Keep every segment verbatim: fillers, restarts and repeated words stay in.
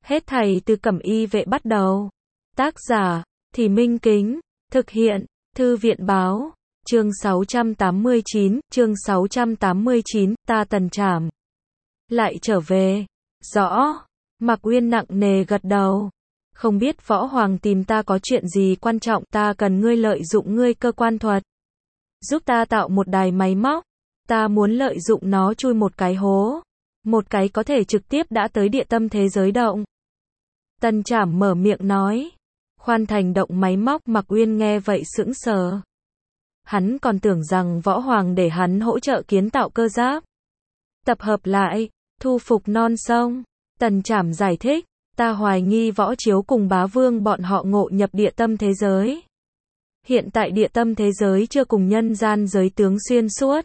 Hết thảy từ Cẩm Y Vệ bắt đầu. Tác giả, Thì Minh Kính. Thực hiện, Thư viện Báo. Chương sáu trăm tám mươi chín, chương sáu trăm tám mươi chín, ta Tần Trảm. Lại trở về. Rõ. Mạc Uyên nặng nề gật đầu. Không biết Võ Hoàng tìm ta có chuyện gì quan trọng, ta cần ngươi lợi dụng ngươi cơ quan thuật. Giúp ta tạo một đài máy móc. Ta muốn lợi dụng nó chui một cái hố. Một cái có thể trực tiếp đã tới địa tâm thế giới động. Tần Trảm mở miệng nói. Khoan thành động máy móc. Mạc Uyên nghe vậy sững sờ. Hắn còn tưởng rằng Võ Hoàng để hắn hỗ trợ kiến tạo cơ giáp. Tập hợp lại, thu phục non sông. Tần Trảm giải thích, ta hoài nghi Võ Chiếu cùng Bá Vương bọn họ ngộ nhập địa tâm thế giới. Hiện tại địa tâm thế giới chưa cùng nhân gian giới tướng xuyên suốt.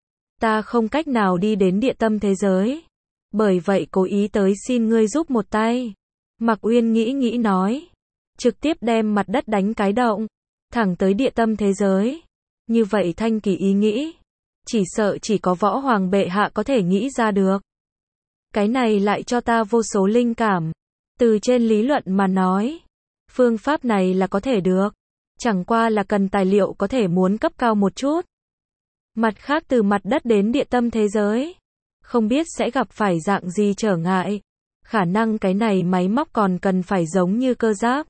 Ta không cách nào đi đến địa tâm thế giới. Bởi vậy cố ý tới xin ngươi giúp một tay. Mạc Uyên nghĩ nghĩ nói. Trực tiếp đem mặt đất đánh cái động. Thẳng tới địa tâm thế giới. Như vậy Thanh Kỳ ý nghĩ. Chỉ sợ chỉ có Võ Hoàng bệ hạ có thể nghĩ ra được. Cái này lại cho ta vô số linh cảm. Từ trên lý luận mà nói. Phương pháp này là có thể được. Chẳng qua là cần tài liệu có thể muốn cấp cao một chút. Mặt khác từ mặt đất đến địa tâm thế giới. Không biết sẽ gặp phải dạng gì trở ngại. Khả năng cái này máy móc còn cần phải giống như cơ giáp.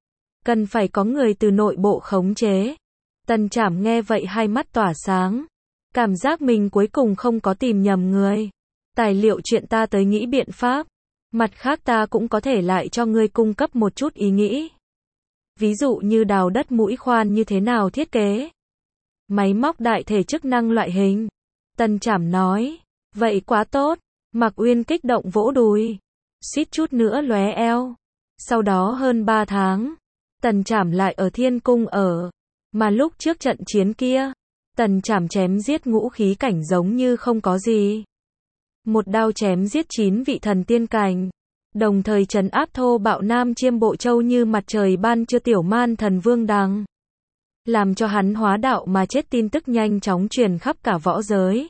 Cần phải có người từ nội bộ khống chế. Tần Trảm nghe vậy hai mắt tỏa sáng. Cảm giác mình cuối cùng không có tìm nhầm người. Tài liệu chuyện ta tới nghĩ biện pháp. Mặt khác ta cũng có thể lại cho ngươi cung cấp một chút ý nghĩ. Ví dụ như đào đất mũi khoan như thế nào thiết kế. Máy móc đại thể chức năng loại hình. Tần Trảm nói. Vậy quá tốt. Mạc Uyên kích động vỗ đùi. Suýt chút nữa lóe eo. Sau đó hơn ba tháng. Tần Trảm lại ở Thiên Cung ở. Mà lúc trước trận chiến kia. Tần Trảm chém giết ngũ khí cảnh giống như không có gì. Một đao chém giết chín vị thần tiên cảnh. Đồng thời trấn áp thô bạo Nam Chiêm Bộ Châu như mặt trời ban trưa tiểu man thần Vương Đằng. Làm cho hắn hóa đạo mà chết tin tức nhanh chóng truyền khắp cả võ giới.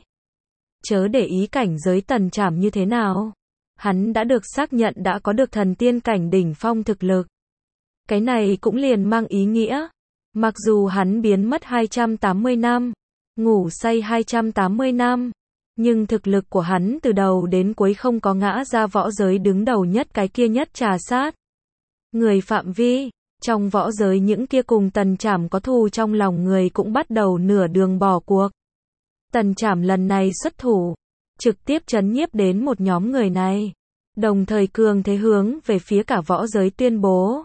Chớ để ý cảnh giới Tần Trảm như thế nào. Hắn đã được xác nhận đã có được thần tiên cảnh đỉnh phong thực lực. Cái này cũng liền mang ý nghĩa. Mặc dù hắn biến mất hai trăm tám mươi năm. Ngủ say hai trăm tám mươi năm. Nhưng thực lực của hắn từ đầu đến cuối không có ngã ra võ giới đứng đầu nhất cái kia nhất trà sát. Người phạm vi. Trong võ giới những kia cùng Tần Trảm có thù trong lòng người cũng bắt đầu nửa đường bỏ cuộc. Tần Trảm lần này xuất thủ. Trực tiếp trấn nhiếp đến một nhóm người này. Đồng thời cường thế hướng về phía cả võ giới tuyên bố.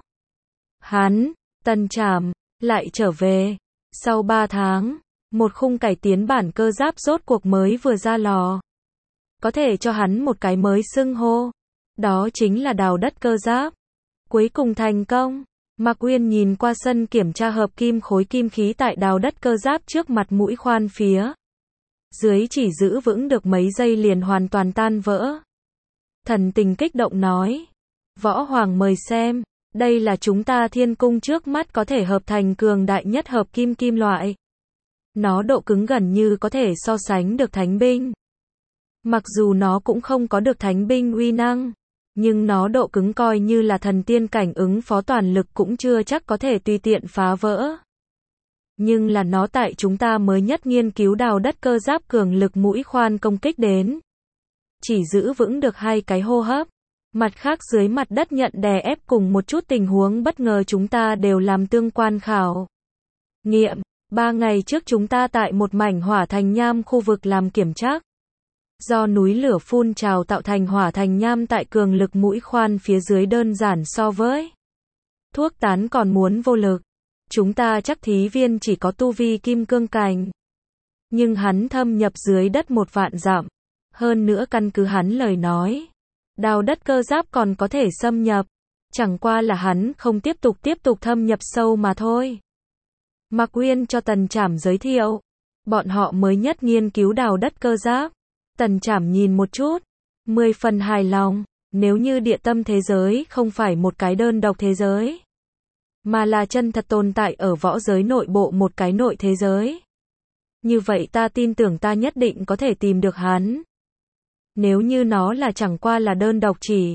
Hắn, Tần Trảm, lại trở về. Sau ba tháng, một khung cải tiến bản cơ giáp rốt cuộc mới vừa ra lò. Có thể cho hắn một cái mới xưng hô. Đó chính là đào đất cơ giáp. Cuối cùng thành công. Mạc Uyên nhìn qua sân kiểm tra hợp kim khối kim khí tại đào đất cơ giáp trước mặt mũi khoan phía. Dưới chỉ giữ vững được mấy giây liền hoàn toàn tan vỡ. Thần tình kích động nói. Võ Hoàng mời xem. Đây là chúng ta Thiên Cung trước mắt có thể hợp thành cường đại nhất hợp kim kim loại. Nó độ cứng gần như có thể so sánh được thánh binh. Mặc dù nó cũng không có được thánh binh uy năng. Nhưng nó độ cứng coi như là thần tiên cảnh ứng phó toàn lực cũng chưa chắc có thể tùy tiện phá vỡ. Nhưng là nó tại chúng ta mới nhất nghiên cứu đào đất cơ giáp cường lực mũi khoan công kích đến. Chỉ giữ vững được hai cái hô hấp. Mặt khác dưới mặt đất nhận đè ép cùng một chút tình huống bất ngờ chúng ta đều làm tương quan khảo nghiệm. Ba ngày trước chúng ta tại một mảnh hỏa thành nham khu vực làm kiểm tra. Do núi lửa phun trào tạo thành hỏa thành nham tại cường lực mũi khoan phía dưới đơn giản so với thuốc tán còn muốn vô lực. Chúng ta chắc thí viên chỉ có tu vi kim cương cảnh. Nhưng hắn thâm nhập dưới đất một vạn dặm. Hơn nữa căn cứ hắn lời nói. Đào đất cơ giáp còn có thể xâm nhập. Chẳng qua là hắn không tiếp tục tiếp tục thâm nhập sâu mà thôi. Mạc Uyên cho Tần Trảm giới thiệu. Bọn họ mới nhất nghiên cứu đào đất cơ giáp. Tần Trảm nhìn một chút. Mười phần hài lòng. Nếu như địa tâm thế giới không phải một cái đơn độc thế giới. Mà là chân thật tồn tại ở võ giới nội bộ một cái nội thế giới. Như vậy ta tin tưởng ta nhất định có thể tìm được hắn. Nếu như nó là chẳng qua là đơn độc chỉ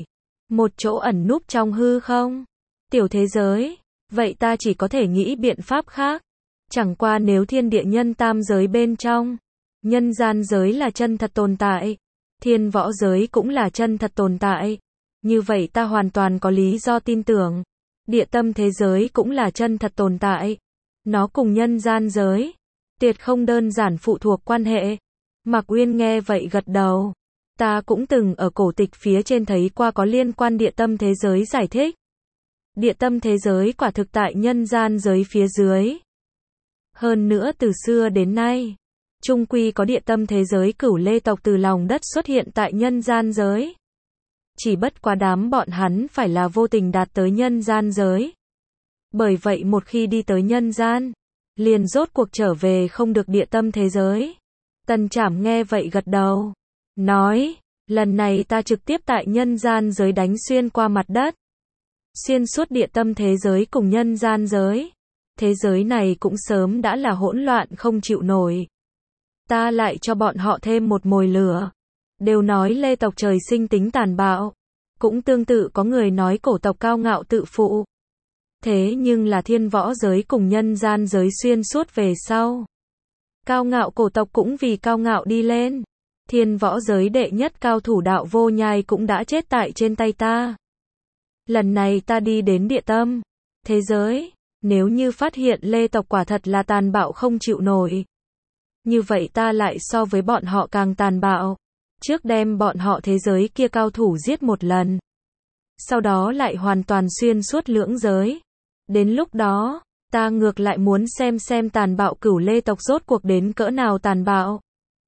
Một chỗ ẩn núp trong hư không? Tiểu thế giới. Vậy ta chỉ có thể nghĩ biện pháp khác. Chẳng qua nếu thiên địa nhân tam giới bên trong, nhân gian giới là chân thật tồn tại, thiên võ giới cũng là chân thật tồn tại. Như vậy ta hoàn toàn có lý do tin tưởng, địa tâm thế giới cũng là chân thật tồn tại. Nó cùng nhân gian giới, tuyệt không đơn giản phụ thuộc quan hệ. Mạc Uyên nghe vậy gật đầu. Ta cũng từng ở cổ tịch phía trên thấy qua có liên quan địa tâm thế giới giải thích. Địa tâm thế giới quả thực tại nhân gian giới phía dưới. Hơn nữa từ xưa đến nay, chung quy có địa tâm thế giới Cửu Lê tộc từ lòng đất xuất hiện tại nhân gian giới. Chỉ bất quá đám bọn hắn phải là vô tình đạt tới nhân gian giới. Bởi vậy một khi đi tới nhân gian, liền rốt cuộc trở về không được địa tâm thế giới. Tần Trảm nghe vậy gật đầu. Nói, lần này ta trực tiếp tại nhân gian giới đánh xuyên qua mặt đất. Xuyên suốt địa tâm thế giới cùng nhân gian giới. Thế giới này cũng sớm đã là hỗn loạn không chịu nổi. Ta lại cho bọn họ thêm một mồi lửa. Đều nói Lê tộc trời sinh tính tàn bạo. Cũng tương tự có người nói cổ tộc cao ngạo tự phụ. Thế nhưng là thiên võ giới cùng nhân gian giới xuyên suốt về sau. Cao ngạo cổ tộc cũng vì cao ngạo đi lên. Thiên võ giới đệ nhất cao thủ Đạo Vô Nhai cũng đã chết tại trên tay ta. Lần này ta đi đến địa tâm thế giới, nếu như phát hiện Lê tộc quả thật là tàn bạo không chịu nổi, như vậy ta lại so với bọn họ càng tàn bạo. Trước đem bọn họ thế giới kia cao thủ giết một lần, sau đó lại hoàn toàn xuyên suốt lưỡng giới. Đến lúc đó, ta ngược lại muốn xem xem tàn bạo Cửu Lê tộc rốt cuộc đến cỡ nào tàn bạo.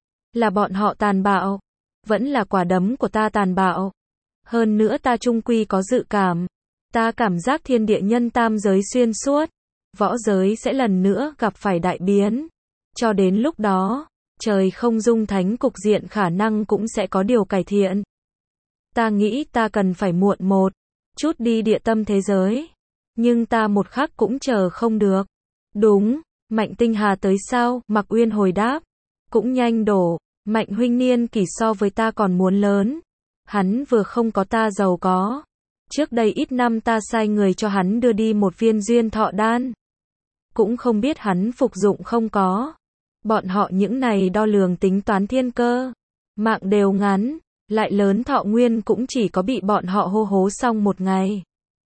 Là bọn họ tàn bạo, vẫn là quả đấm của ta tàn bạo. Hơn nữa ta chung quy có dự cảm, ta cảm giác thiên địa nhân tam giới xuyên suốt, võ giới sẽ lần nữa gặp phải đại biến. Cho đến lúc đó, trời không dung thánh cục diện khả năng cũng sẽ có điều cải thiện. Ta nghĩ ta cần phải muộn một chút đi địa tâm thế giới, nhưng ta một khắc cũng chờ không được. Đúng, Mạnh Tinh Hà tới sao? Mạc Uyên hồi đáp. Cũng nhanh đổ, Mạnh huynh niên kỷ so với ta còn muốn lớn. Hắn vừa không có ta giàu có. Trước đây ít năm ta sai người cho hắn đưa đi một viên duyên thọ đan. Cũng không biết hắn phục dụng không có. Bọn họ những này đo lường tính toán thiên cơ. Mạng đều ngắn, lại lớn thọ nguyên cũng chỉ có bị bọn họ hô hố xong một ngày.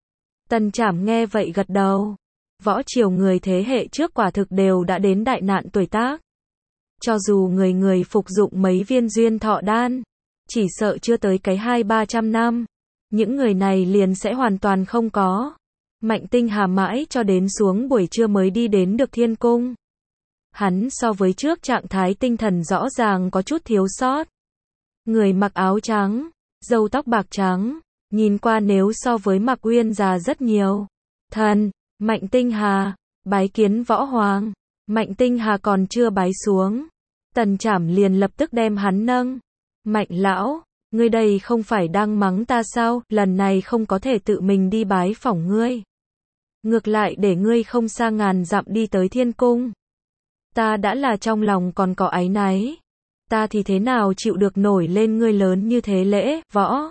Tần Trảm nghe vậy gật đầu. Võ triều người thế hệ trước quả thực đều đã đến đại nạn tuổi tác. Cho dù người người phục dụng mấy viên duyên thọ đan, chỉ sợ chưa tới cái hai ba trăm năm, những người này liền sẽ hoàn toàn không có. Mạnh Tinh Hà mãi cho đến xuống buổi trưa mới đi đến được thiên cung. Hắn so với trước trạng thái tinh thần rõ ràng có chút thiếu sót. Người mặc áo trắng, râu tóc bạc trắng, nhìn qua nếu so với Mạc Uyên già rất nhiều. Thần, Mạnh Tinh Hà, bái kiến võ hoàng. Mạnh Tinh Hà còn chưa bái xuống, Tần Trảm liền lập tức đem hắn nâng. Mạnh lão, ngươi đây không phải đang mắng ta sao? Lần này không có thể tự mình đi bái phỏng ngươi, ngược lại để ngươi không xa ngàn dặm đi tới thiên cung. Ta đã là trong lòng còn có áy náy, ta thì thế nào chịu được nổi lên ngươi lớn như thế lễ. Võ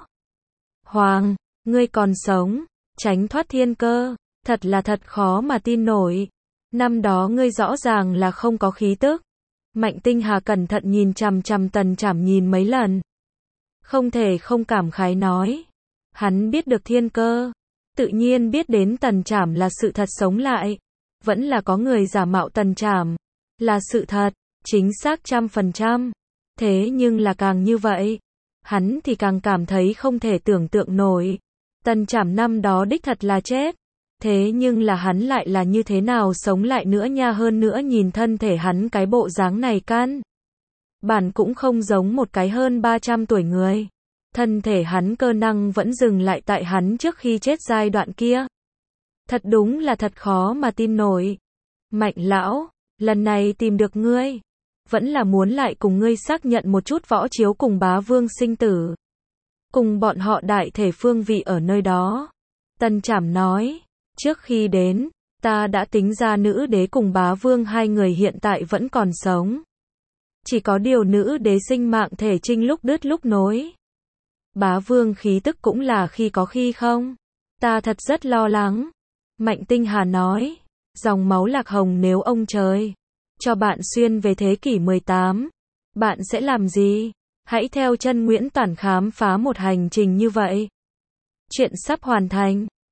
hoàng, ngươi còn sống, tránh thoát thiên cơ, thật là thật khó mà tin nổi. Năm đó ngươi rõ ràng là không có khí tức. Mạnh Tinh Hà cẩn thận nhìn chằm chằm Tần Trảm nhìn mấy lần, không thể không cảm khái nói. Hắn biết được thiên cơ, tự nhiên biết đến Tần Trảm là sự thật sống lại, vẫn là có người giả mạo Tần Trảm, là sự thật, chính xác trăm phần trăm. Thế nhưng là càng như vậy, hắn thì càng cảm thấy không thể tưởng tượng nổi. Tần Trảm năm đó đích thật là chết, thế nhưng là hắn lại là như thế nào sống lại nữa nha. Hơn nữa nhìn thân thể hắn cái bộ dáng này căn bản cũng không giống một cái hơn ba trăm tuổi người. Thân thể hắn cơ năng vẫn dừng lại tại hắn trước khi chết giai đoạn kia. Thật đúng là thật khó mà tin nổi. Mạnh lão, lần này tìm được ngươi, vẫn là muốn lại cùng ngươi xác nhận một chút võ chiếu cùng bá vương sinh tử. Cùng bọn họ đại thể phương vị ở nơi đó. Tần Trảm nói, trước khi đến, ta đã tính ra nữ đế cùng bá vương hai người hiện tại vẫn còn sống. Chỉ có điều nữ đế sinh mạng thể trinh lúc đứt lúc nối. Bá vương khí tức cũng là khi có khi không. Ta thật rất lo lắng. Mạnh Tinh Hà nói, dòng máu Lạc Hồng nếu ông trời cho bạn xuyên về thế kỷ mười tám, bạn sẽ làm gì? Hãy theo chân Nguyễn Toản khám phá một hành trình như vậy. Chuyện sắp hoàn thành.